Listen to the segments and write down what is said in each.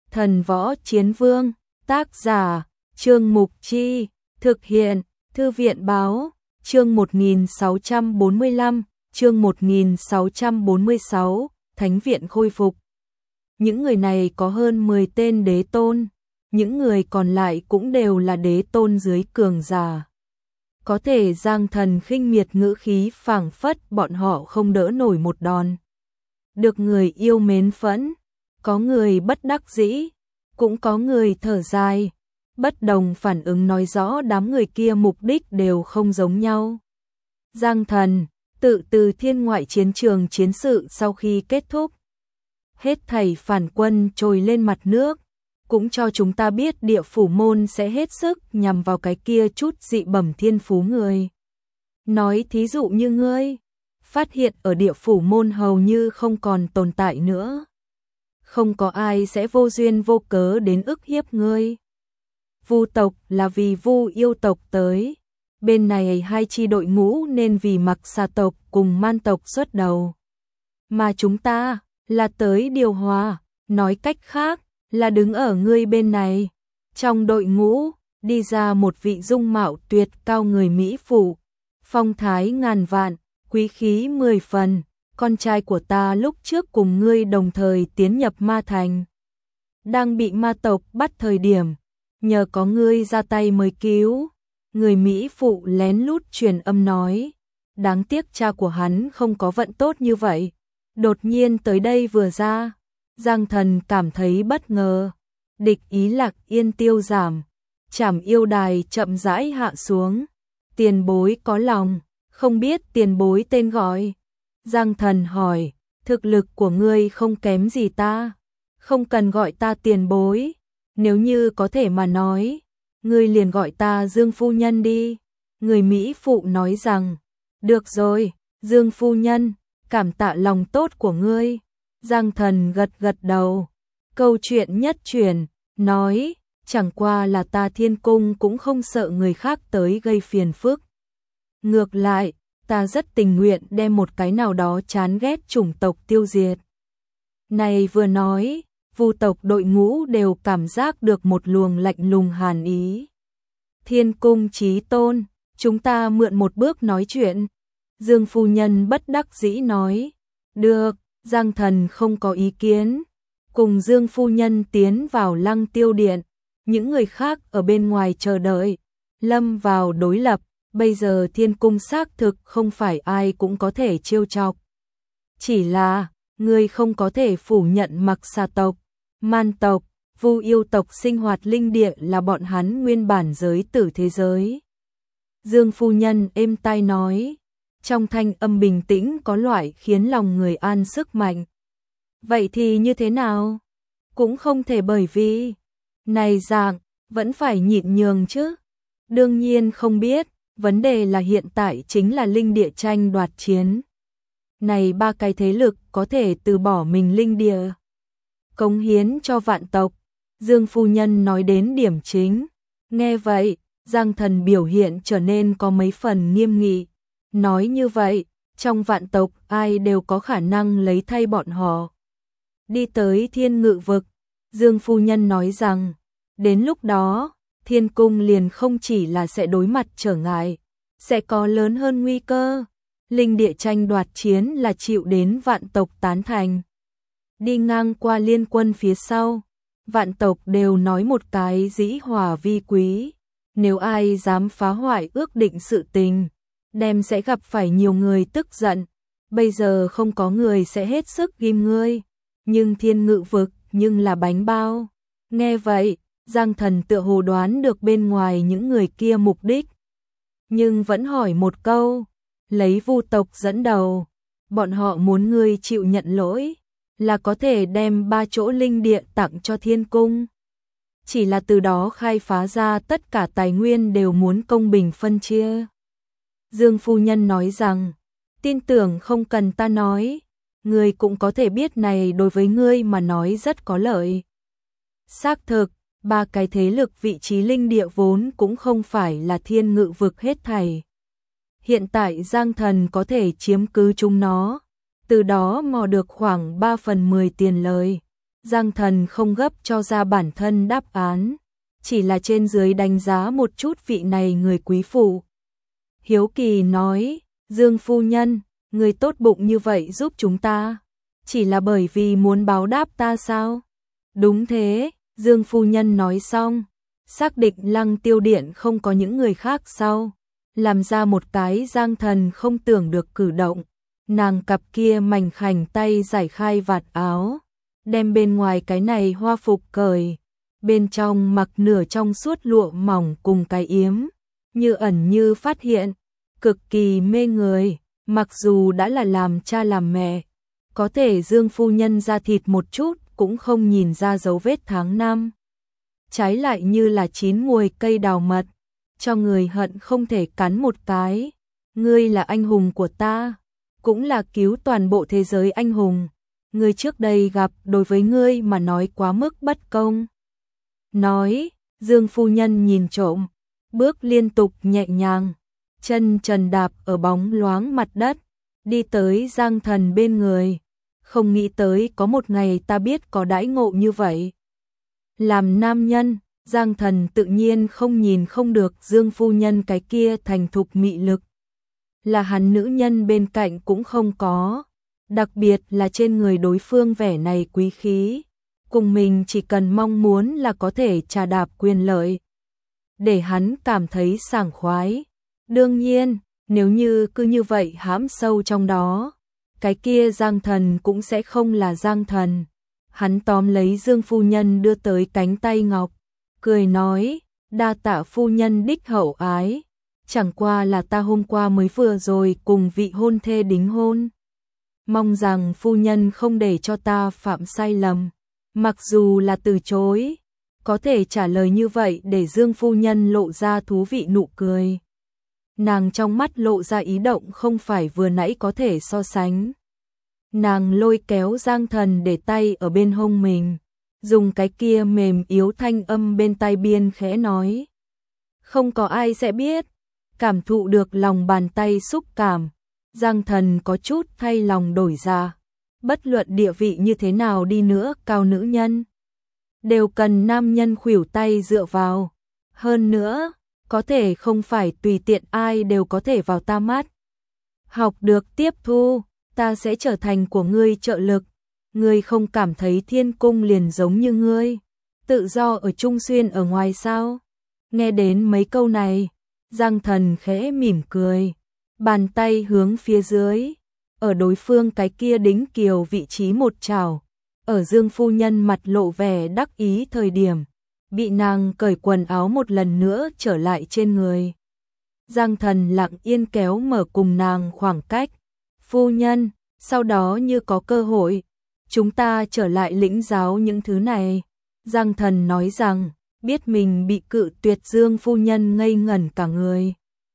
Thần Võ Chiến Vương, tác giả, Trương Mục Chi, thực hiện, Thư viện Báo, chương 1645, chương 1646, Thánh viện khôi phục. Những người này có hơn 10 tên đế tôn, những người còn lại cũng đều là đế tôn dưới cường giả. Có thể Giang Thần khinh miệt ngữ khí phảng phất bọn họ không đỡ nổi một đòn. Được người yêu mến phẫn, có người bất đắc dĩ, cũng có người thở dài. Bất đồng phản ứng nói rõ đám người kia mục đích đều không giống nhau. Giang Thần, tự từ thiên ngoại chiến trường chiến sự sau khi kết thúc, hết thảy phản quân trồi lên mặt nước, cũng cho chúng ta biết Địa Phủ môn sẽ hết sức nhằm vào cái kia chút dị bẩm thiên phú người. Nói thí dụ như ngươi, phát hiện ở Địa Phủ môn hầu như không còn tồn tại nữa. Không có ai sẽ vô duyên vô cớ đến ức hiếp ngươi. Vu tộc là vì Vu yêu tộc tới, bên này hai chi đội ngũ nên vì Mặc Xà tộc cùng Man tộc xuất đầu. Mà chúng ta là tới điều hòa, nói cách khác là đứng ở ngươi bên này. Trong đội ngũ đi ra một vị dung mạo tuyệt cao người Mỹ phụ, phong thái ngàn vạn, quý khí 10 phần, con trai của ta lúc trước cùng ngươi đồng thời tiến nhập ma thành. Đang bị ma tộc bắt thời điểm, nhờ có ngươi ra tay mới cứu. Người Mỹ phụ lén lút truyền âm nói, đáng tiếc cha của hắn không có vận tốt như vậy. Đột nhiên tới đây vừa ra, Giang Thần cảm thấy bất ngờ. Địch ý Lạc Yên tiêu giảm, Trảm yêu đài chậm rãi hạ xuống. Tiền bối có lòng, không biết tiền bối tên gọi. Giang Thần hỏi, thực lực của ngươi không kém gì ta, không cần gọi ta tiền bối. Nếu như có thể mà nói, ngươi liền gọi ta Dương phu nhân đi. Người Mỹ phụ nói rằng, được rồi, Dương phu nhân, cảm tạ lòng tốt của ngươi. Giang Thần gật gật đầu. Câu chuyện nhất truyền, nói, chẳng qua là ta Thiên Cung cũng không sợ người khác tới gây phiền phức. Ngược lại, ta rất tình nguyện đem một cái nào đó chán ghét chủng tộc tiêu diệt. Này vừa nói, Vu tộc đội ngũ đều cảm giác được một luồng lạnh lùng hàn ý. Thiên Cung chí tôn, chúng ta mượn một bước nói chuyện. Dương phu nhân bất đắc dĩ nói. Được, Giang Thần không có ý kiến. Cùng Dương phu nhân tiến vào Lăng Tiêu Điện. Những người khác ở bên ngoài chờ đợi, lâm vào đối lập. Bây giờ Thiên Cung xác thực không phải ai cũng có thể trêu chọc. Chỉ là, người không có thể phủ nhận Mặc Xà tộc, Man tộc, Vu yêu tộc sinh hoạt linh địa là bọn hắn nguyên bản giới tử thế giới. Dương phu nhân êm tai nói, trong thanh âm bình tĩnh có loại khiến lòng người an sức mạnh. Vậy thì như thế nào? Cũng không thể bởi vì này dạng, vẫn phải nhịn nhường chứ. Đương nhiên không biết, vấn đề là hiện tại chính là linh địa tranh đoạt chiến. Này ba cái thế lực có thể từ bỏ mình linh địa, cống hiến cho vạn tộc. Dương phu nhân nói đến điểm chính. Nghe vậy, Giang Thần biểu hiện trở nên có mấy phần nghiêm nghị. Nói như vậy, trong vạn tộc ai đều có khả năng lấy thay bọn họ. Đi tới Thiên Ngự vực, Dương phu nhân nói rằng, đến lúc đó, Thiên Cung liền không chỉ là sẽ đối mặt trở ngại, sẽ có lớn hơn nguy cơ. Linh địa tranh đoạt chiến là chịu đến vạn tộc tán thành. Đi ngang qua liên quân phía sau, vạn tộc đều nói một cái dĩ hòa vi quý. Nếu ai dám phá hoại ước định sự tình, đem sẽ gặp phải nhiều người tức giận. Bây giờ không có người sẽ hết sức ghim ngươi, nhưng Thiên Ngự vực nhưng là bánh bao. Nghe vậy, Giang Thần tựa hồ đoán được bên ngoài những người kia mục đích, nhưng vẫn hỏi một câu, lấy Vu tộc dẫn đầu, bọn họ muốn ngươi chịu nhận lỗi, là có thể đem 3 chỗ linh địa tặng cho Thiên Cung. Chỉ là từ đó khai phá ra tất cả tài nguyên đều muốn công bình phân chia. Dương phu nhân nói rằng, tin tưởng không cần ta nói, ngươi cũng có thể biết này đối với ngươi mà nói rất có lợi. Xác thực, 3 cái thế lực vị trí linh địa vốn cũng không phải là Thiên Ngự vực hết thảy. Hiện tại Giang Thần có thể chiếm cứ chúng nó, từ đó mò được khoảng 3/10 tiền lời. Giang Thần không gấp cho ra bản thân đáp án, chỉ là trên dưới đánh giá một chút vị này người quý phụ. Hiếu kỳ nói, Dương phu nhân, người tốt bụng như vậy giúp chúng ta, chỉ là bởi vì muốn báo đáp ta sao? Đúng thế, Dương phu nhân nói xong, xác định Lăng Tiêu Điện không có những người khác sau, làm ra một cái Giang Thần không tưởng được cử động. Nàng cặp kia mảnh khảnh tay giải khai vạt áo, đem bên ngoài cái này hoa phục cởi, bên trong mặc nửa trong suốt lụa mỏng cùng cái yếm, như ẩn như phát hiện, cực kỳ mê người, mặc dù đã là làm cha làm mẹ, có thể Dương phu nhân da thịt một chút cũng không nhìn ra dấu vết tháng năm. Trái lại như là chín muồi cây đào mật, cho người hận không thể cắn một cái. Ngươi là anh hùng của ta, cũng là cứu toàn bộ thế giới anh hùng. Ngươi trước đây gặp đối với ngươi mà nói quá mức bất công. Nói, Dương phu nhân nhìn trộm, bước liên tục nhẹ nhàng, chân trần đạp ở bóng loáng mặt đất, đi tới Giang Thần bên người. Không nghĩ tới có một ngày ta biết có đãi ngộ như vậy. Làm nam nhân, Giang Thần tự nhiên không nhìn không được Dương phu nhân cái kia thành thục mị lực. Là hắn nữ nhân bên cạnh cũng không có, đặc biệt là trên người đối phương vẻ này quý khí, cùng mình chỉ cần mong muốn là có thể trà đạp quyền lợi, để hắn cảm thấy sảng khoái. Đương nhiên, nếu như cứ như vậy hãm sâu trong đó, cái kia Giang Thần cũng sẽ không là Giang Thần. Hắn tóm lấy Dương phu nhân đưa tới cánh tay ngọc, cười nói, đa tạ phu nhân đích hậu ái, chẳng qua là ta hôm qua mới vừa rồi cùng vị hôn thê đính hôn. Mong rằng phu nhân không để cho ta phạm sai lầm, mặc dù là từ chối, có thể trả lời như vậy để Dương phu nhân lộ ra thú vị nụ cười. Nàng trong mắt lộ ra ý động không phải vừa nãy có thể so sánh. Nàng lôi kéo Giang Thần để tay ở bên hông mình, dùng cái kia mềm yếu thanh âm bên tai biên khẽ nói. Không có ai sẽ biết, cảm thụ được lòng bàn tay xúc cảm, Giang Thần có chút thay lòng đổi dạ. Bất luận địa vị như thế nào đi nữa, cao nữ nhân đều cần nam nhân khuỷu tay dựa vào. Hơn nữa, có thể không phải tùy tiện ai đều có thể vào ta mắt. Học được tiếp thu, ta sẽ trở thành của ngươi trợ lực. Ngươi không cảm thấy thiên cung liền giống như ngươi, tự do ở Trung Xuyên ở ngoài sao? Nghe đến mấy câu này, Giang Thần khẽ mỉm cười, bàn tay hướng phía dưới, ở đối phương cái kia đính kiều vị trí một chảo, ở Dương phu nhân mặt lộ vẻ đắc ý thời điểm, bị nàng cởi quần áo một lần nữa trở lại trên người. Giang Thần lặng yên kéo mở cùng nàng khoảng cách. Phu nhân, sau đó như có cơ hội, chúng ta trở lại lĩnh giáo những thứ này. Giang Thần nói rằng, biết mình bị cự tuyệt, Dương phu nhân ngây ngẩn cả người.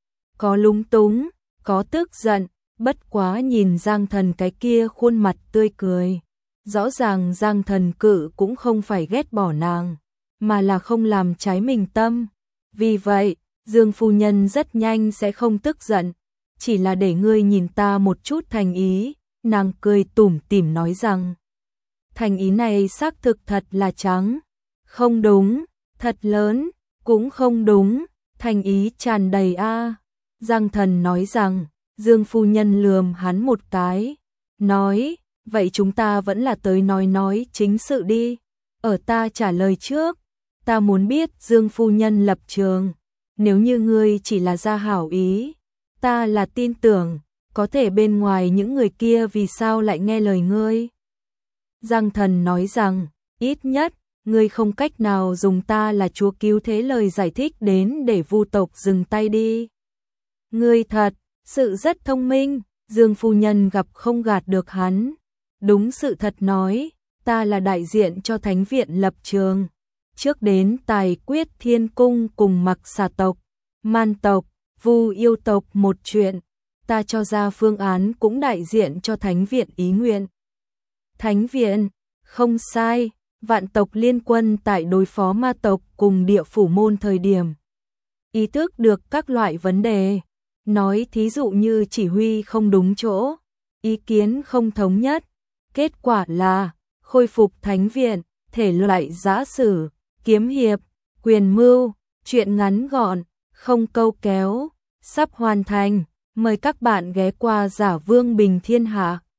Có lúng túng, có tức giận, bất quá nhìn Giang Thần cái kia khuôn mặt tươi cười. Rõ ràng Giang Thần cự cũng không phải ghét bỏ nàng, mà là không làm trái mình tâm. Vì vậy, Dương phu nhân rất nhanh sẽ không tức giận, chỉ là để ngươi nhìn ta một chút thành ý. Nàng cười tủm tỉm nói rằng, thành ý này xác thực thật là trắng, không đúng, thật lớn, cũng không đúng, thành ý tràn đầy a. Giang Thần nói rằng, Dương phu nhân lườm hắn một cái, nói, vậy chúng ta vẫn là tới nói chính sự đi. Ở ta trả lời trước, ta muốn biết Dương phu nhân lập trường. Nếu như ngươi chỉ là ra hảo ý, ta là tin tưởng, có thể bên ngoài những người kia vì sao lại nghe lời ngươi. Giang Thần nói rằng, ít nhất, ngươi không cách nào dùng ta là chúa cứu thế lời giải thích đến để vu tộc dừng tay đi. Ngươi thật, sự rất thông minh. Dương phu nhân gặp không gạt được hắn. Đúng sự thật nói, ta là đại diện cho thánh viện lập trường. Trước đến tài quyết thiên cung cùng Mặc Xà tộc, Man tộc, Vu yêu tộc một chuyện, ta cho ra phương án cũng đại diện cho thánh viện ý nguyện. Thánh viện, không sai, vạn tộc liên quân tại đối phó ma tộc cùng địa phủ môn thời điểm. Ý thức được các loại vấn đề, nói thí dụ như chỉ huy không đúng chỗ, ý kiến không thống nhất, kết quả là khôi phục thánh viện, thể loại giã sử, kiếm hiệp, quyền mưu, truyện ngắn gọn, không câu kéo, sắp hoàn thành. Mời các bạn ghé qua Giả Vương Bình Thiên Hạ.